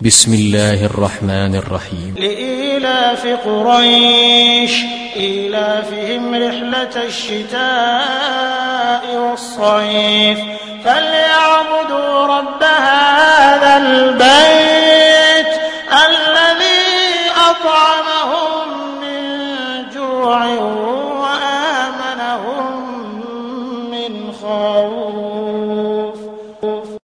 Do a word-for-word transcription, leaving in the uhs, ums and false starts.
بسم الله الرحمن الرحيم. لإيلاف قريش إيلافهم رحلة الشتاء والصيف فليعبدوا رب هذا البيت الذي أطعمهم من جوع